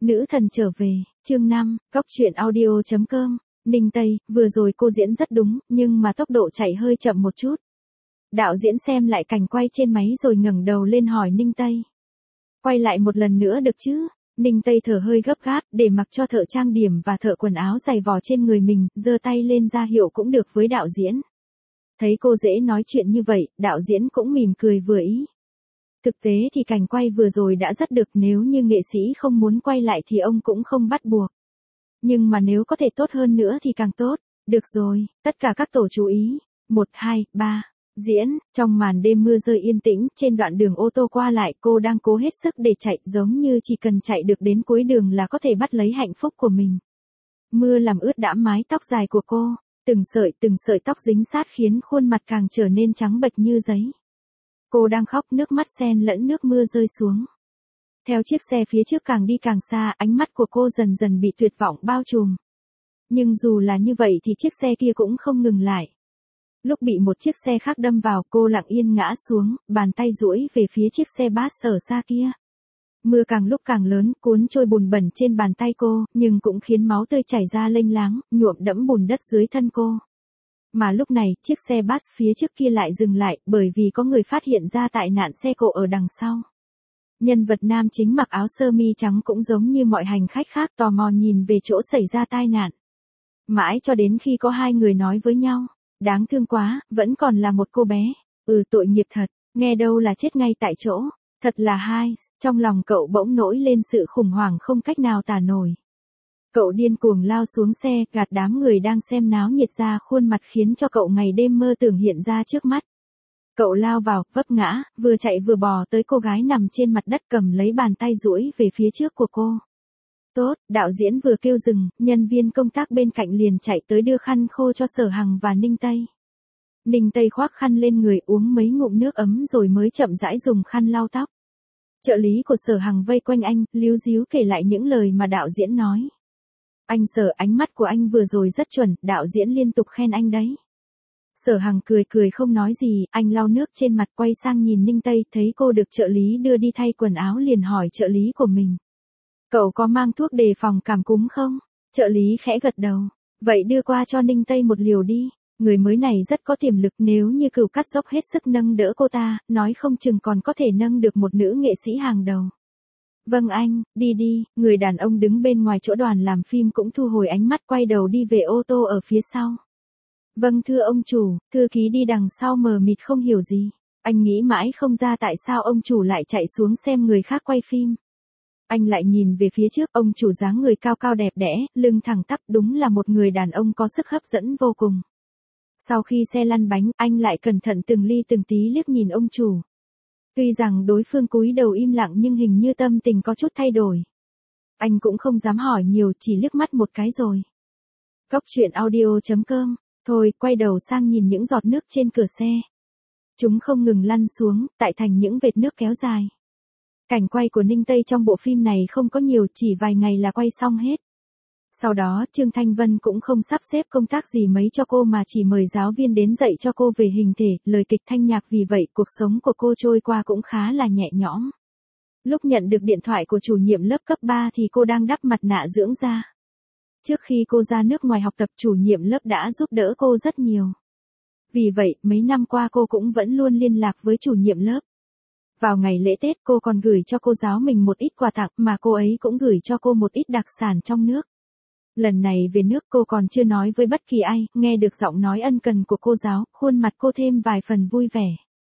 Nữ thần trở về, chương 5, góc truyện audio.com, Ninh Tây, vừa rồi cô diễn rất đúng, nhưng mà tốc độ chạy hơi chậm một chút. Đạo diễn xem lại cảnh quay trên máy rồi ngẩng đầu lên hỏi Ninh Tây. Quay lại một lần nữa được chứ? Ninh Tây thở hơi gấp gáp, để mặc cho thợ trang điểm và thợ quần áo giày vò trên người mình, giơ tay lên ra hiệu cũng được với đạo diễn. Thấy cô dễ nói chuyện như vậy, đạo diễn cũng mỉm cười vừa ý. Thực tế thì cảnh quay vừa rồi đã rất được, nếu như nghệ sĩ không muốn quay lại thì ông cũng không bắt buộc. Nhưng mà nếu có thể tốt hơn nữa thì càng tốt. Được rồi, tất cả các tổ chú ý. 1, 2, 3. Diễn, trong màn đêm mưa rơi yên tĩnh, trên đoạn đường ô tô qua lại cô đang cố hết sức để chạy, giống như chỉ cần chạy được đến cuối đường là có thể bắt lấy hạnh phúc của mình. Mưa làm ướt đẫm mái tóc dài của cô, từng sợi tóc dính sát khiến khuôn mặt càng trở nên trắng bệch như giấy. Cô đang khóc, nước mắt xen lẫn nước mưa rơi xuống. Theo chiếc xe phía trước càng đi càng xa, ánh mắt của cô dần dần bị tuyệt vọng bao trùm. Nhưng dù là như vậy thì chiếc xe kia cũng không ngừng lại. Lúc bị một chiếc xe khác đâm vào, cô lặng yên ngã xuống, bàn tay duỗi về phía chiếc xe bus ở xa kia. Mưa càng lúc càng lớn, cuốn trôi bùn bẩn trên bàn tay cô, nhưng cũng khiến máu tươi chảy ra lênh láng, nhuộm đẫm bùn đất dưới thân cô. Mà lúc này, chiếc xe bus phía trước kia lại dừng lại, bởi vì có người phát hiện ra tai nạn xe cộ ở đằng sau. Nhân vật nam chính mặc áo sơ mi trắng cũng giống như mọi hành khách khác tò mò nhìn về chỗ xảy ra tai nạn. Mãi cho đến khi có hai người nói với nhau, đáng thương quá, vẫn còn là một cô bé. Tội nghiệp thật, nghe đâu là chết ngay tại chỗ. Thật là hai, trong lòng cậu bỗng nổi lên sự khủng hoảng không cách nào tả nổi. Cậu điên cuồng lao xuống xe, gạt đám người đang xem náo nhiệt ra khuôn mặt khiến cho cậu ngày đêm mơ tưởng hiện ra trước mắt. Cậu lao vào, vấp ngã, vừa chạy vừa bò tới cô gái nằm trên mặt đất cầm lấy bàn tay duỗi về phía trước của cô. Tốt, đạo diễn vừa kêu dừng, nhân viên công tác bên cạnh liền chạy tới đưa khăn khô cho Sở Hằng và Ninh Tây. Ninh Tây khoác khăn lên người uống mấy ngụm nước ấm rồi mới chậm rãi dùng khăn lau tóc. Trợ lý của Sở Hằng vây quanh anh, líu ríu kể lại những lời mà đạo diễn nói. Anh Sở, ánh mắt của anh vừa rồi rất chuẩn, đạo diễn liên tục khen anh đấy. Sở Hằng cười không nói gì, anh lau nước trên mặt quay sang nhìn Ninh Tây, thấy cô được trợ lý đưa đi thay quần áo liền hỏi trợ lý của mình. Cậu có mang thuốc đề phòng cảm cúm không? Trợ lý khẽ gật đầu. Vậy đưa qua cho Ninh Tây một liều đi. Người mới này rất có tiềm lực, nếu như Cửu Cát dốc hết sức nâng đỡ cô ta, nói không chừng còn có thể nâng được một nữ nghệ sĩ hàng đầu. Vâng anh, đi, người đàn ông đứng bên ngoài chỗ đoàn làm phim cũng thu hồi ánh mắt quay đầu đi về ô tô ở phía sau. Vâng thưa ông chủ, thư ký đi đằng sau mờ mịt không hiểu gì. Anh nghĩ mãi không ra tại sao ông chủ lại chạy xuống xem người khác quay phim. Anh lại nhìn về phía trước, ông chủ dáng người cao cao đẹp đẽ, lưng thẳng tắp, đúng là một người đàn ông có sức hấp dẫn vô cùng. Sau khi xe lăn bánh, anh lại cẩn thận từng ly từng tí liếc nhìn ông chủ. Tuy rằng đối phương cúi đầu im lặng nhưng hình như tâm tình có chút thay đổi. Anh cũng không dám hỏi nhiều, chỉ liếc mắt một cái rồi. Góc truyện audio.com, thôi quay đầu sang nhìn những giọt nước trên cửa xe. Chúng không ngừng lăn xuống, tạo thành những vệt nước kéo dài. Cảnh quay của Ninh Tây trong bộ phim này không có nhiều, chỉ vài ngày là quay xong hết. Sau đó, Trương Thanh Vân cũng không sắp xếp công tác gì mấy cho cô mà chỉ mời giáo viên đến dạy cho cô về hình thể, lời kịch thanh nhạc, vì vậy cuộc sống của cô trôi qua cũng khá là nhẹ nhõm. Lúc nhận được điện thoại của chủ nhiệm lớp cấp 3 thì cô đang đắp mặt nạ dưỡng da. Trước khi cô ra nước ngoài học tập, chủ nhiệm lớp đã giúp đỡ cô rất nhiều. Vì vậy, mấy năm qua cô cũng vẫn luôn liên lạc với chủ nhiệm lớp. Vào ngày lễ Tết cô còn gửi cho cô giáo mình một ít quà tặng, mà cô ấy cũng gửi cho cô một ít đặc sản trong nước. Lần này về nước cô còn chưa nói với bất kỳ ai, nghe được giọng nói ân cần của cô giáo, khuôn mặt cô thêm vài phần vui vẻ.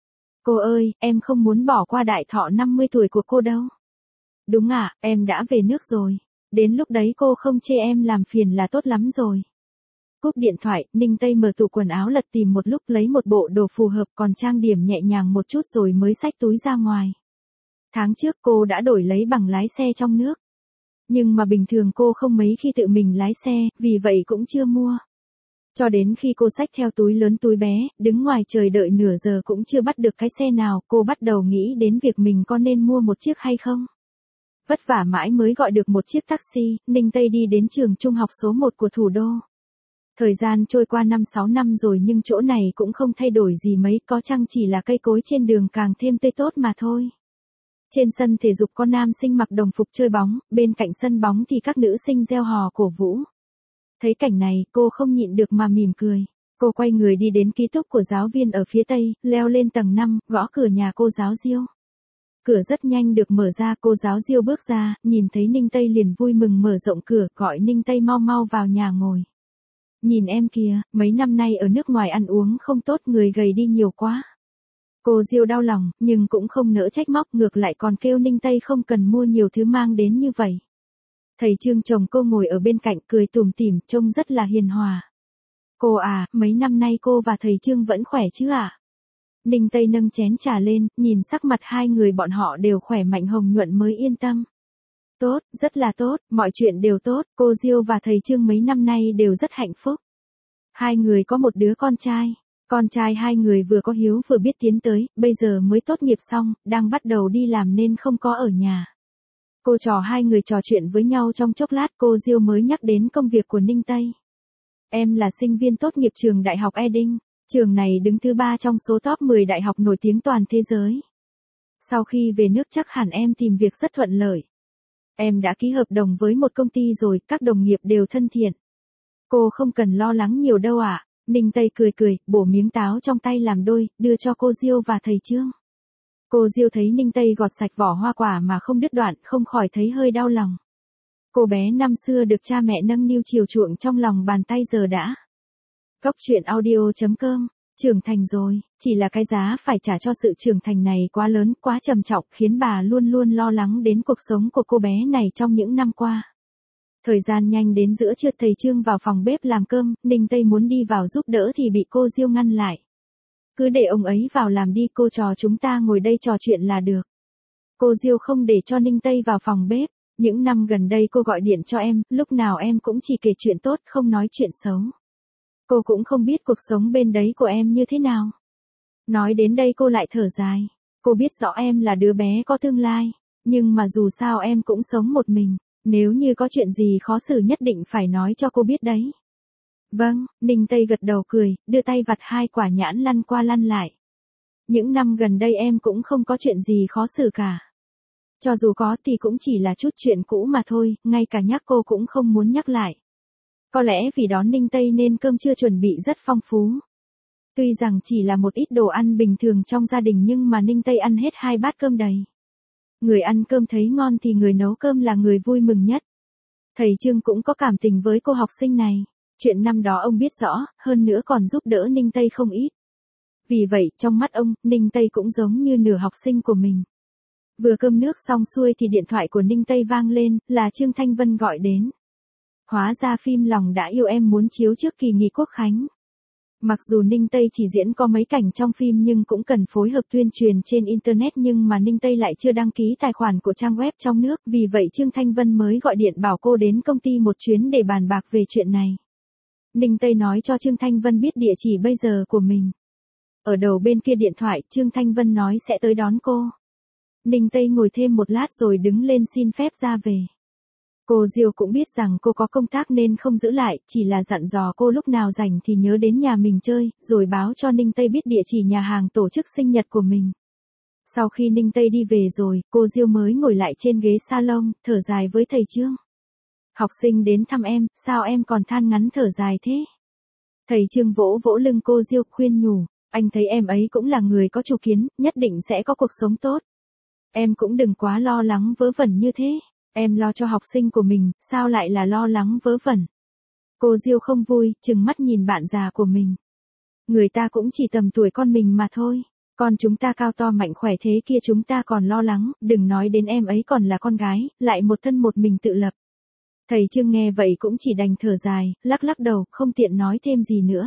Cô ơi, em không muốn bỏ qua đại thọ 50 tuổi của cô đâu. Đúng ạ, em đã về nước rồi. Đến lúc đấy cô không chê em làm phiền là tốt lắm rồi. Cúp điện thoại, Ninh Tây mở tủ quần áo lật tìm một lúc lấy một bộ đồ phù hợp, còn trang điểm nhẹ nhàng một chút rồi mới xách túi ra ngoài. Tháng trước cô đã đổi lấy bằng lái xe trong nước. Nhưng mà bình thường cô không mấy khi tự mình lái xe, vì vậy cũng chưa mua. Cho đến khi cô xách theo túi lớn túi bé, đứng ngoài trời đợi nửa giờ cũng chưa bắt được cái xe nào, cô bắt đầu nghĩ đến việc mình có nên mua một chiếc hay không. Vất vả mãi mới gọi được một chiếc taxi, Ninh Tây đi đến trường trung học số 1 của thủ đô. Thời gian trôi qua 5-6 năm rồi nhưng chỗ này cũng không thay đổi gì mấy, có chăng chỉ là cây cối trên đường càng thêm tươi tốt mà thôi. Trên sân thể dục có nam sinh mặc đồng phục chơi bóng, bên cạnh sân bóng thì các nữ sinh reo hò cổ vũ. Thấy cảnh này, cô không nhịn được mà mỉm cười. Cô quay người đi đến ký túc của giáo viên ở phía tây, leo lên tầng 5, gõ cửa nhà cô giáo Diêu. Cửa rất nhanh được mở ra, cô giáo Diêu bước ra, nhìn thấy Ninh Tây liền vui mừng mở rộng cửa, gọi Ninh Tây mau mau vào nhà ngồi. Nhìn em kìa, mấy năm nay ở nước ngoài ăn uống không tốt, người gầy đi nhiều quá. Cô Diêu đau lòng, nhưng cũng không nỡ trách móc, ngược lại còn kêu Ninh Tây không cần mua nhiều thứ mang đến như vậy. Thầy Trương chồng cô ngồi ở bên cạnh cười tủm tỉm, trông rất là hiền hòa. Cô à, mấy năm nay cô và thầy Trương vẫn khỏe chứ ạ? Ninh Tây nâng chén trà lên, nhìn sắc mặt hai người bọn họ đều khỏe mạnh hồng nhuận mới yên tâm. Tốt, rất là tốt, mọi chuyện đều tốt, cô Diêu và thầy Trương mấy năm nay đều rất hạnh phúc. Hai người có một đứa con trai. Con trai hai người vừa có hiếu vừa biết tiến tới, bây giờ mới tốt nghiệp xong, đang bắt đầu đi làm nên không có ở nhà. Cô trò hai người trò chuyện với nhau trong chốc lát, cô Diêu mới nhắc đến công việc của Ninh Tây. Em là sinh viên tốt nghiệp trường Đại học Edinburgh, trường này đứng thứ 3 trong số top 10 đại học nổi tiếng toàn thế giới. Sau khi về nước chắc hẳn em tìm việc rất thuận lợi. Em đã ký hợp đồng với một công ty rồi, các đồng nghiệp đều thân thiện. Cô không cần lo lắng nhiều đâu ạ. Ninh Tây cười cười, bổ miếng táo trong tay làm đôi, đưa cho cô Diêu và thầy Trương. Cô Diêu thấy Ninh Tây gọt sạch vỏ hoa quả mà không đứt đoạn, không khỏi thấy hơi đau lòng. Cô bé năm xưa được cha mẹ nâng niu chiều chuộng trong lòng bàn tay giờ đã. Góc truyện audio.com, trưởng thành rồi, chỉ là cái giá phải trả cho sự trưởng thành này quá lớn, quá trầm trọng, khiến bà luôn luôn lo lắng đến cuộc sống của cô bé này trong những năm qua. Thời gian nhanh đến giữa trưa, thầy Trương vào phòng bếp làm cơm, Ninh Tây muốn đi vào giúp đỡ thì bị cô Diêu ngăn lại. Cứ để ông ấy vào làm đi, cô trò chúng ta ngồi đây trò chuyện là được. Cô Diêu không để cho Ninh Tây vào phòng bếp. Những năm gần đây cô gọi điện cho em, lúc nào em cũng chỉ kể chuyện tốt, không nói chuyện xấu. Cô cũng không biết cuộc sống bên đấy của em như thế nào. Nói đến đây cô lại thở dài. Cô biết rõ em là đứa bé có tương lai, nhưng mà dù sao em cũng sống một mình. Nếu như có chuyện gì khó xử nhất định phải nói cho cô biết đấy. Vâng, Ninh Tây gật đầu cười, đưa tay vặt hai quả nhãn lăn qua lăn lại. Những năm gần đây em cũng không có chuyện gì khó xử cả. Cho dù có thì cũng chỉ là chút chuyện cũ mà thôi, ngay cả nhắc cô cũng không muốn nhắc lại. Có lẽ vì đón Ninh Tây nên cơm trưa chuẩn bị rất phong phú. Tuy rằng chỉ là một ít đồ ăn bình thường trong gia đình nhưng mà Ninh Tây ăn hết 2 bát cơm đầy. Người ăn cơm thấy ngon thì người nấu cơm là người vui mừng nhất. Thầy Trương cũng có cảm tình với cô học sinh này. Chuyện năm đó ông biết rõ, hơn nữa còn giúp đỡ Ninh Tây không ít. Vì vậy, trong mắt ông, Ninh Tây cũng giống như nửa học sinh của mình. Vừa cơm nước xong xuôi thì điện thoại của Ninh Tây vang lên, là Trương Thanh Vân gọi đến. Hóa ra phim Lòng Đã Yêu Em muốn chiếu trước kỳ nghỉ Quốc khánh. Mặc dù Ninh Tây chỉ diễn có mấy cảnh trong phim nhưng cũng cần phối hợp tuyên truyền trên Internet, nhưng mà Ninh Tây lại chưa đăng ký tài khoản của trang web trong nước, vì vậy Trương Thanh Vân mới gọi điện bảo cô đến công ty một chuyến để bàn bạc về chuyện này. Ninh Tây nói cho Trương Thanh Vân biết địa chỉ bây giờ của mình. Ở đầu bên kia điện thoại, Trương Thanh Vân nói sẽ tới đón cô. Ninh Tây ngồi thêm một lát rồi đứng lên xin phép ra về. Cô Diêu cũng biết rằng cô có công tác nên không giữ lại, chỉ là dặn dò cô lúc nào rảnh thì nhớ đến nhà mình chơi, rồi báo cho Ninh Tây biết địa chỉ nhà hàng tổ chức sinh nhật của mình. Sau khi Ninh Tây đi về rồi, cô Diêu mới ngồi lại trên ghế salon, thở dài với thầy Trương. Học sinh đến thăm em, sao em còn than ngắn thở dài thế? Thầy Trương vỗ vỗ lưng cô Diêu khuyên nhủ, anh thấy em ấy cũng là người có chủ kiến, nhất định sẽ có cuộc sống tốt. Em cũng đừng quá lo lắng vớ vẩn như thế. Em lo cho học sinh của mình, sao lại là lo lắng vớ vẩn? Cô Diêu không vui, trừng mắt nhìn bạn già của mình. Người ta cũng chỉ tầm tuổi con mình mà thôi. Con chúng ta cao to mạnh khỏe thế kia chúng ta còn lo lắng, đừng nói đến em ấy còn là con gái, lại một thân một mình tự lập. Thầy Trương nghe vậy cũng chỉ đành thở dài, lắc lắc đầu, không tiện nói thêm gì nữa.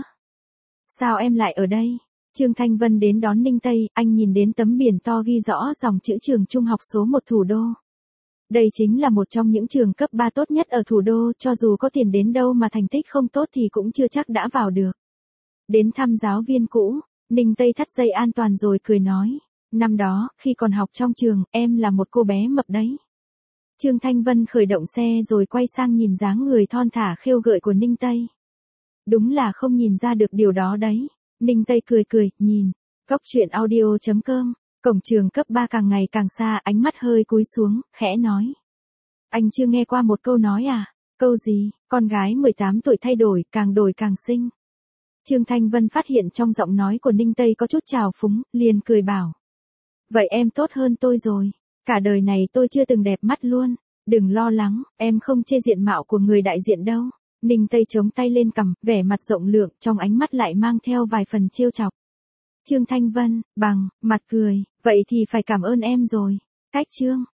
Sao em lại ở đây? Trương Thanh Vân đến đón Ninh Tây, anh nhìn đến tấm biển to ghi rõ dòng chữ trường trung học số 1 thủ đô. Đây chính là một trong những trường cấp 3 tốt nhất ở thủ đô, cho dù có tiền đến đâu mà thành tích không tốt thì cũng chưa chắc đã vào được. Đến thăm giáo viên cũ, Ninh Tây thắt dây an toàn rồi cười nói, năm đó, khi còn học trong trường, em là một cô bé mập đấy. Trương Thanh Vân khởi động xe rồi quay sang nhìn dáng người thon thả khêu gợi của Ninh Tây. Đúng là không nhìn ra được điều đó đấy. Ninh Tây cười cười, nhìn. Góc truyện audio.com Cổng trường cấp 3 càng ngày càng xa, ánh mắt hơi cúi xuống, khẽ nói. Anh chưa nghe qua một câu nói à? Câu gì? Con gái 18 tuổi thay đổi càng xinh. Trương Thanh Vân phát hiện trong giọng nói của Ninh Tây có chút trào phúng, liền cười bảo. Vậy em tốt hơn tôi rồi. Cả đời này tôi chưa từng đẹp mắt luôn. Đừng lo lắng, em không chê diện mạo của người đại diện đâu. Ninh Tây chống tay lên cằm, vẻ mặt rộng lượng, trong ánh mắt lại mang theo vài phần trêu chọc. Trương Thanh Vân, mặt cười, vậy thì phải cảm ơn em rồi. Cách Trương.